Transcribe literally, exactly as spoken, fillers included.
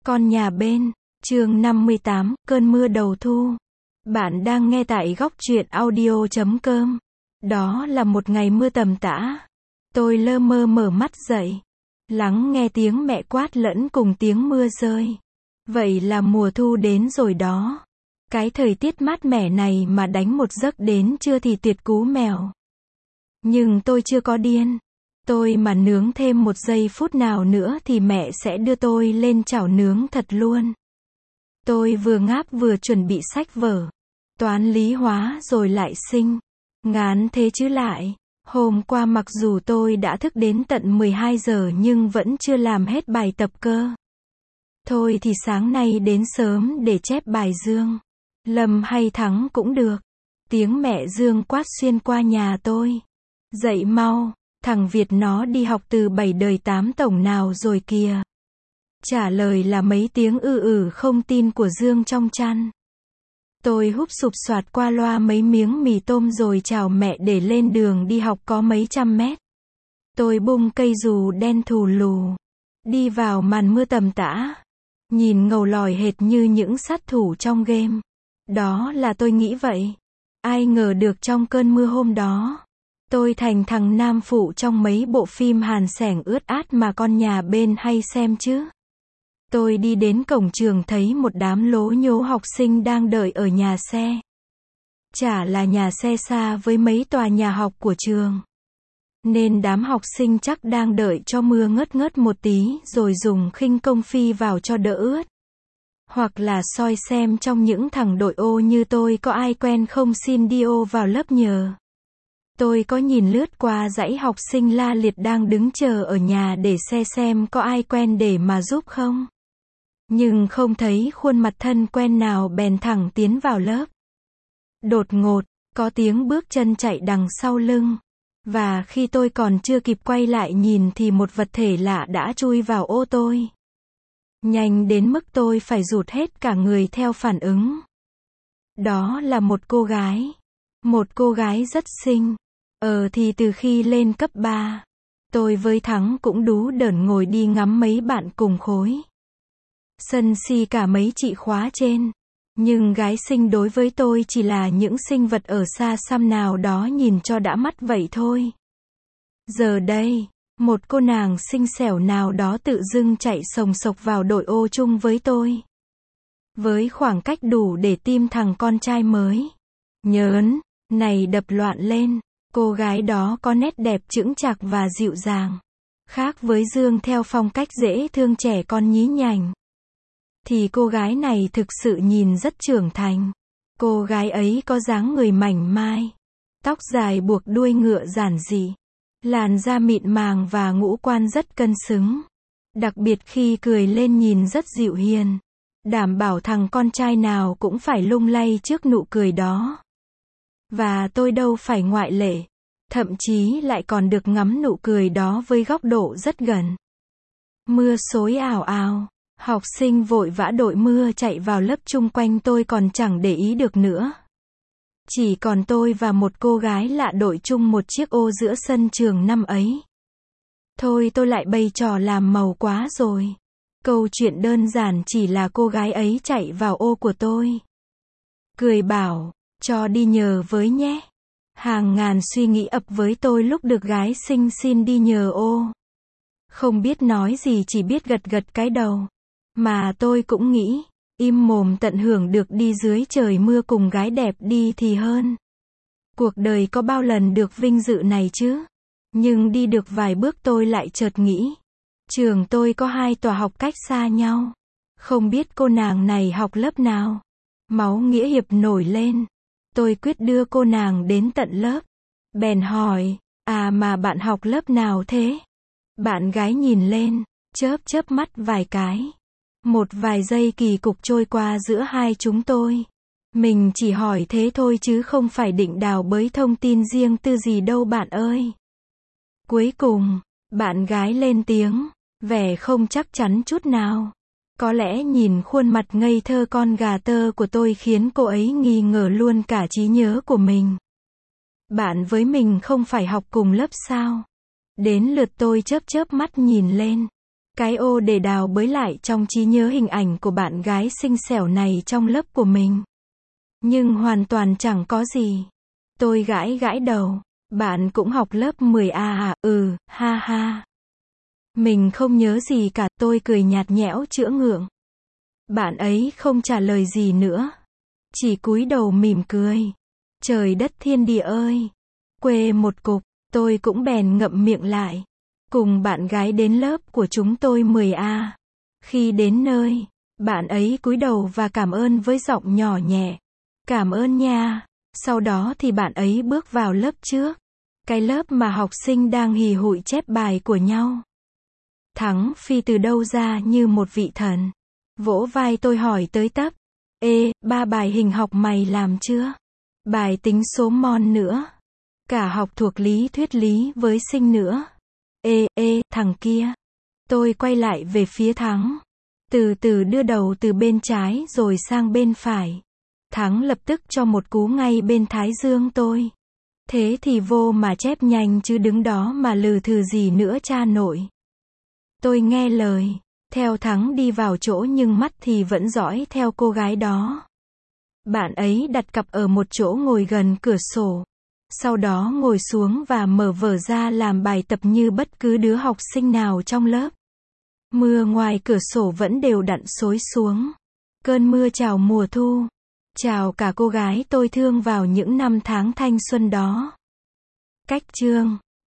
Con nhà bên, chương năm mươi tám, cơn mưa đầu thu. Bạn đang nghe tại góc truyện audio chấm com. Đó là một ngày mưa tầm tã. Tôi lơ mơ mở mắt dậy, lắng nghe tiếng mẹ quát lẫn cùng tiếng mưa rơi. Vậy là mùa thu đến rồi đó. Cái thời tiết mát mẻ này mà đánh một giấc đến trưa thì tuyệt cú mèo. Nhưng tôi chưa có điên. Tôi mà nướng thêm một giây phút nào nữa thì mẹ sẽ đưa tôi lên chảo nướng thật luôn. Tôi vừa ngáp vừa chuẩn bị sách vở. Toán lý hóa rồi lại sinh. Ngán thế chứ lại. Hôm qua mặc dù tôi đã thức đến tận mười hai giờ nhưng vẫn chưa làm hết bài tập cơ. Thôi thì sáng nay đến sớm để chép bài Dương. Lâm hay Thắng cũng được. Tiếng mẹ Dương quát xuyên qua nhà tôi. Dậy mau. Thằng Việt nó đi học từ bảy đời tám tổng nào rồi kìa. Trả lời là mấy tiếng ư ử không tin của Dương trong chăn. Tôi húp sụp soạt qua loa mấy miếng mì tôm rồi chào mẹ để lên đường đi học có mấy trăm mét. Tôi bung cây dù đen thù lù. Đi vào màn mưa tầm tã. Nhìn ngầu lòi hệt như những sát thủ trong game. Đó là tôi nghĩ vậy. Ai ngờ được trong cơn mưa hôm đó. Tôi thành thằng nam phụ trong mấy bộ phim hàn sẻng ướt át mà con nhà bên hay xem chứ. Tôi đi đến cổng trường thấy một đám lố nhố học sinh đang đợi ở nhà xe. Chả là nhà xe xa với mấy tòa nhà học của trường. Nên đám học sinh chắc đang đợi cho mưa ngớt ngớt một tí rồi dùng khinh công phi vào cho đỡ ướt. Hoặc là soi xem trong những thằng đội ô như tôi có ai quen không xin đi ô vào lớp nhờ. Tôi có nhìn lướt qua dãy học sinh la liệt đang đứng chờ ở nhà để xe xem có ai quen để mà giúp không. Nhưng không thấy khuôn mặt thân quen nào bèn thẳng tiến vào lớp. Đột ngột, có tiếng bước chân chạy đằng sau lưng. Và khi tôi còn chưa kịp quay lại nhìn thì một vật thể lạ đã chui vào ô tôi. Nhanh đến mức tôi phải rụt hết cả người theo phản ứng. Đó là một cô gái. Một cô gái rất xinh. Ờ thì từ khi lên cấp ba, tôi với Thắng cũng đú đởn ngồi đi ngắm mấy bạn cùng khối. Sân si cả mấy chị khóa trên. Nhưng gái xinh đối với tôi chỉ là những sinh vật ở xa xăm nào đó nhìn cho đã mắt vậy thôi. Giờ đây, một cô nàng xinh xẻo nào đó tự dưng chạy sồng sộc vào đội ô chung với tôi. Với khoảng cách đủ để tim thằng con trai mới nhớn này đập loạn lên. Cô gái đó có nét đẹp chững chạc và dịu dàng. Khác với Dương theo phong cách dễ thương trẻ con nhí nhảnh. Thì cô gái này thực sự nhìn rất trưởng thành. Cô gái ấy có dáng người mảnh mai. Tóc dài buộc đuôi ngựa giản dị. Làn da mịn màng và ngũ quan rất cân xứng. Đặc biệt khi cười lên nhìn rất dịu hiền. Đảm bảo thằng con trai nào cũng phải lung lay trước nụ cười đó. Và tôi đâu phải ngoại lệ. Thậm chí lại còn được ngắm nụ cười đó với góc độ rất gần. Mưa xối ào ào. Học sinh vội vã đội mưa chạy vào lớp chung quanh tôi còn chẳng để ý được nữa. Chỉ còn tôi và một cô gái lạ đội chung một chiếc ô giữa sân trường năm ấy. Thôi tôi lại bày trò làm màu quá rồi. Câu chuyện đơn giản chỉ là cô gái ấy chạy vào ô của tôi. Cười bảo, cho đi nhờ với nhé. Hàng ngàn suy nghĩ ập với tôi lúc được gái xinh xin đi nhờ ô. Không biết nói gì chỉ biết gật gật cái đầu. Mà tôi cũng nghĩ, im mồm tận hưởng được đi dưới trời mưa cùng gái đẹp đi thì hơn. Cuộc đời có bao lần được vinh dự này chứ? Nhưng đi được vài bước tôi lại chợt nghĩ. Trường tôi có hai tòa học cách xa nhau. Không biết cô nàng này học lớp nào. Máu nghĩa hiệp nổi lên. Tôi quyết đưa cô nàng đến tận lớp. Bèn hỏi, à mà bạn học lớp nào thế? Bạn gái nhìn lên, chớp chớp mắt vài cái. Một vài giây kỳ cục trôi qua giữa hai chúng tôi. Mình chỉ hỏi thế thôi chứ không phải định đào bới thông tin riêng tư gì đâu bạn ơi. Cuối cùng, bạn gái lên tiếng, vẻ không chắc chắn chút nào. Có lẽ nhìn khuôn mặt ngây thơ con gà tơ của tôi khiến cô ấy nghi ngờ luôn cả trí nhớ của mình. Bạn với mình không phải học cùng lớp sao? Đến lượt tôi chớp chớp mắt nhìn lên. Cái ô để đào bới lại trong trí nhớ hình ảnh của bạn gái xinh xẻo này trong lớp của mình. Nhưng hoàn toàn chẳng có gì. Tôi gãi gãi đầu. Bạn cũng học lớp mười A à? Ừ, ha ha. Mình không nhớ gì cả, tôi cười nhạt nhẽo chữa ngượng. Bạn ấy không trả lời gì nữa. Chỉ cúi đầu mỉm cười. Trời đất thiên địa ơi. Quê một cục, tôi cũng bèn ngậm miệng lại. Cùng bạn gái đến lớp của chúng tôi mười A. Khi đến nơi, bạn ấy cúi đầu và cảm ơn với giọng nhỏ nhẹ. Cảm ơn nha. Sau đó thì bạn ấy bước vào lớp trước. Cái lớp mà học sinh đang hì hụi chép bài của nhau. Thắng phi từ đâu ra như một vị thần. Vỗ vai tôi hỏi tới tấp. Ê, ba bài hình học mày làm chưa? Bài tính số mol nữa. Cả học thuộc lý thuyết lý với sinh nữa. Ê, ê, thằng kia. Tôi quay lại về phía Thắng. Từ từ đưa đầu từ bên trái rồi sang bên phải. Thắng lập tức cho một cú ngay bên thái dương tôi. Thế thì vô mà chép nhanh chứ đứng đó mà lừ thừ gì nữa cha nội. Tôi nghe lời. Theo Thắng đi vào chỗ nhưng mắt thì vẫn dõi theo cô gái đó. Bạn ấy đặt cặp ở một chỗ ngồi gần cửa sổ. Sau đó ngồi xuống và mở vở ra làm bài tập như bất cứ đứa học sinh nào trong lớp. Mưa ngoài cửa sổ vẫn đều đặn xối xuống. Cơn mưa chào mùa thu. Chào cả cô gái tôi thương vào những năm tháng thanh xuân đó. Cách chương